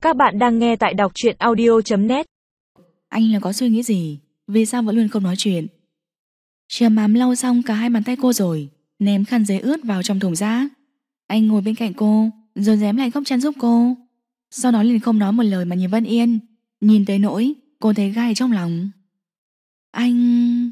Các bạn đang nghe tại đọc truyện audio.net. Anh là có suy nghĩ gì? Vì sao vẫn luôn không nói chuyện? Trầm Mám lau xong cả hai bàn tay cô rồi ném khăn giấy ướt vào trong thùng rác. Anh ngồi bên cạnh cô rồi dém lại góc chăn giúp cô. Sau đó liền không nói một lời mà nhìn Vân Yên. Nhìn tới nỗi cô thấy gai trong lòng. Anh...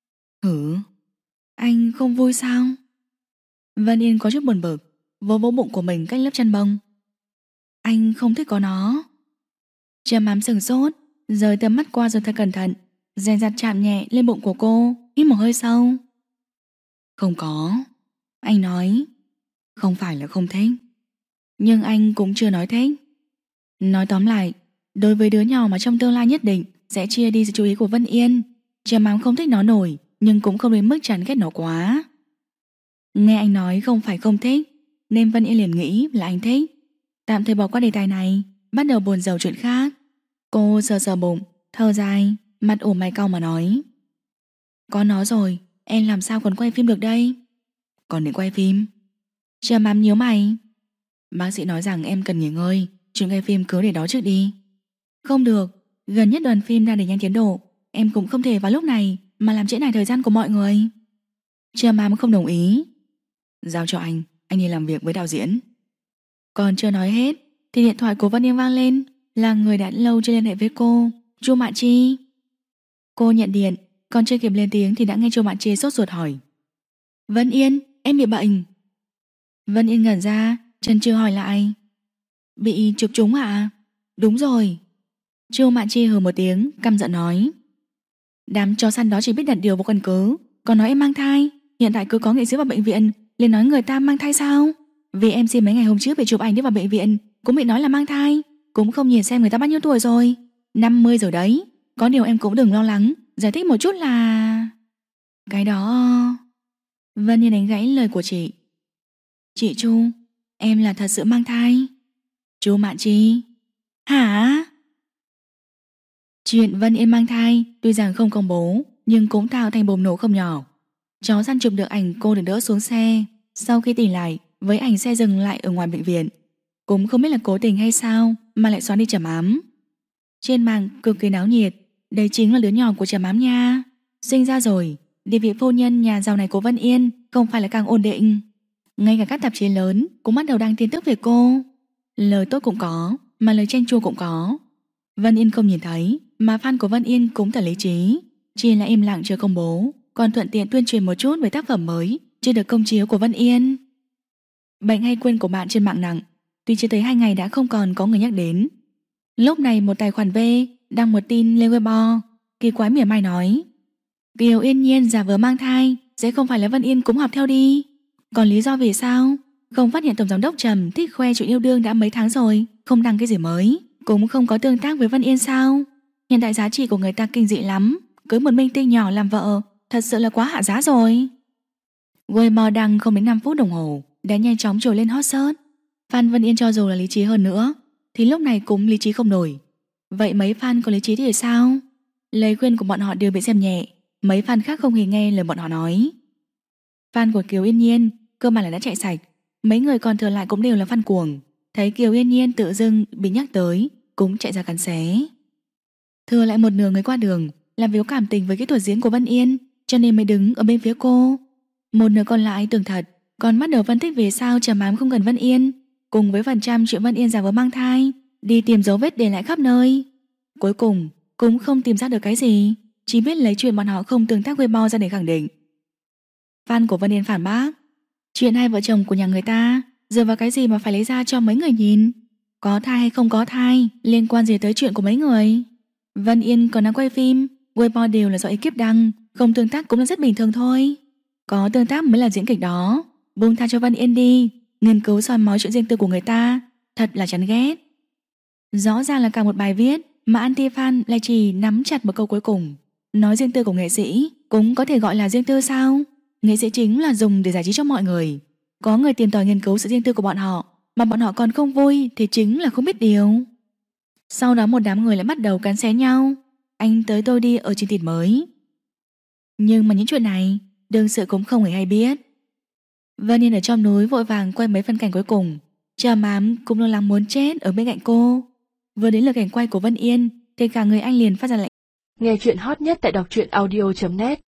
Anh không vui sao? Vân Yên có chút buồn bực, vỗ vỗ bụng của mình cách lớp chăn bông. Anh không thích có nó. Trầm Mám sửng sốt, rời tầm mắt qua rồi thật cẩn thận, dè dặt chạm nhẹ lên bụng của cô, hít một hơi sâu. Không có. Anh nói. Không phải là không thích, nhưng anh cũng chưa nói thích. Nói tóm lại, đối với đứa nhỏ mà trong tương lai nhất định sẽ chia đi sự chú ý của Vân Yên, Trầm Mám không thích nó nổi, nhưng cũng không đến mức chán ghét nó quá. Nghe anh nói không phải không thích, nên Vân Yên liền nghĩ là anh thích. Tạm thời bỏ qua đề tài này, bắt đầu buồn rầu chuyện khác. Cô sờ sờ bụng, thở dài, mặt ủ mày cau mà nói. Có nó rồi, em làm sao còn quay phim được đây? Còn định quay phim? Trầm Mám nhíu mày. Bác sĩ nói rằng em cần nghỉ ngơi, chuyện quay phim cứ để đó trước đi. Không được, gần nhất đoàn phim đang đẩy nhanh tiến độ, em cũng không thể vào lúc này mà làm trễ nải thời gian của mọi người. Trầm Mám không đồng ý. Giao cho anh đi làm việc với đạo diễn. Còn chưa nói hết thì điện thoại của Vân Yên vang lên. Là người đã lâu chưa liên hệ với cô, Chu Mạn Chi. Cô nhận điện, còn chưa kịp lên tiếng thì đã nghe Chu Mạn Chi sốt ruột hỏi. Vân Yên, em bị bệnh. Vân Yên ngẩn ra, chần chừ hỏi lại. Bị chụp trúng ạ? Đúng rồi. Chu Mạn Chi hừ một tiếng, căm giận nói. Đám chó săn đó chỉ biết đặt điều vô căn cứ, còn nói em mang thai. Hiện tại cứ có nghệ sĩ vào bệnh viện liền nói người ta mang thai sao? Vì em xin mấy ngày hôm trước bị chụp ảnh đi vào bệnh viện cũng bị nói là mang thai, cũng không nhìn xem người ta bao nhiêu tuổi rồi. 50 rồi đấy. Có điều em cũng đừng lo lắng, giải thích một chút là... Cái đó... Vân Yên đánh gãy lời của chị. Chị Chu, em là thật sự mang thai. Chu Mạn Chi. Hả? Chuyện Vân Yên mang thai tuy rằng không công bố, nhưng cũng tạo thành bùng nổ không nhỏ. Chó săn chụp được ảnh cô được đỡ xuống xe. Sau khi tỉnh lại, với ảnh xe dừng lại ở ngoài bệnh viện. Cũng không biết là cố tình hay sao mà lại xóa đi Trầm Mám. Trên mạng cực kỳ náo nhiệt. Đây chính là đứa nhỏ của Trầm Mám nha. Sinh ra rồi, địa vị phu nhân nhà giàu này của Vân Yên không phải là càng ổn định. Ngay cả các tạp chí lớn cũng bắt đầu đăng tin tức về cô. Lời tốt cũng có, mà lời chanh chua cũng có. Vân Yên không nhìn thấy, mà fan của Vân Yên cũng thật lý trí, chỉ là im lặng chưa công bố, còn thuận tiện tuyên truyền một chút về tác phẩm mới chưa được công chiếu của Vân Yên. Bệnh hay quên của bạn trên mạng nặng, tuy chưa tới 2 ngày đã không còn có người nhắc đến. Lúc này một tài khoản V đăng một tin lên Weibo, kỳ quái mỉa mai nói: Kiều Yên Nhiên giả vờ mang thai, sẽ không phải là Vân Yên cũng học theo đi. Còn lý do vì sao? Không phát hiện tổng giám đốc Trầm thích khoe chuyện yêu đương đã mấy tháng rồi, không đăng cái gì mới, cũng không có tương tác với Vân Yên sao? Hiện tại giá trị của người ta kinh dị lắm, cưới một minh tinh nhỏ làm vợ thật sự là quá hạ giá rồi. Weibo đăng không đến 5 phút đồng hồ đã nhanh chóng trồi lên hot search. Fan Vân Yên cho dù là lý trí hơn nữa thì lúc này cũng lý trí không nổi. Vậy mấy fan có lý trí thì sao? Lời khuyên của bọn họ đều bị xem nhẹ, mấy fan khác không hề nghe lời bọn họ nói. Fan của Kiều Yên Nhiên cơ bản là đã chạy sạch, mấy người còn thừa lại cũng đều là fan cuồng. Thấy Kiều Yên Nhiên tự dưng bị nhắc tới cũng chạy ra cắn xé. Thừa lại một nửa người qua đường làm vì có cảm tình với kỹ thuật diễn của Vân Yên, cho nên mới đứng ở bên phía cô. Một nửa còn lại tưởng thật, còn bắt đầu phân tích vì sao Trầm Mám không gần Vân Yên, cùng với phần trăm chuyện Vân Yên giả vờ mang thai, đi tìm dấu vết để lại khắp nơi. Cuối cùng cũng không tìm ra được cái gì, chỉ biết lấy chuyện bọn họ không tương tác Weibo ra để khẳng định. Fan của Vân Yên phản bác: chuyện hai vợ chồng của nhà người ta dựa vào cái gì mà phải lấy ra cho mấy người nhìn? Có thai hay không có thai liên quan gì tới chuyện của mấy người? Vân Yên còn đang quay phim, Weibo đều là do ekip đăng, không tương tác cũng là rất bình thường thôi. Có tương tác mới là diễn kịch đó. Buông tha cho Vân Yên đi, nghiên cứu soi mói chuyện riêng tư của người ta, thật là chán ghét. Rõ ràng là cả một bài viết mà anti-fan lại chỉ nắm chặt một câu cuối cùng. Nói riêng tư của nghệ sĩ cũng có thể gọi là riêng tư sao? Nghệ sĩ chính là dùng để giải trí cho mọi người. Có người tìm tòi nghiên cứu sự riêng tư của bọn họ mà bọn họ còn không vui thì chính là không biết điều. Sau đó một đám người lại bắt đầu cắn xé nhau. Anh tới tôi đi ở trên thịt mới. Nhưng mà những chuyện này đương sự cũng không hề hay biết. Vân Yên ở trong núi vội vàng quay mấy phân cảnh cuối cùng. Trầm Mám cũng lo lắng muốn chết ở bên cạnh cô. Vừa đến lượt cảnh quay của Vân Yên thì cả người anh liền phát ra lạnh. Nghe chuyện hot nhất tại đọc truyện audio.net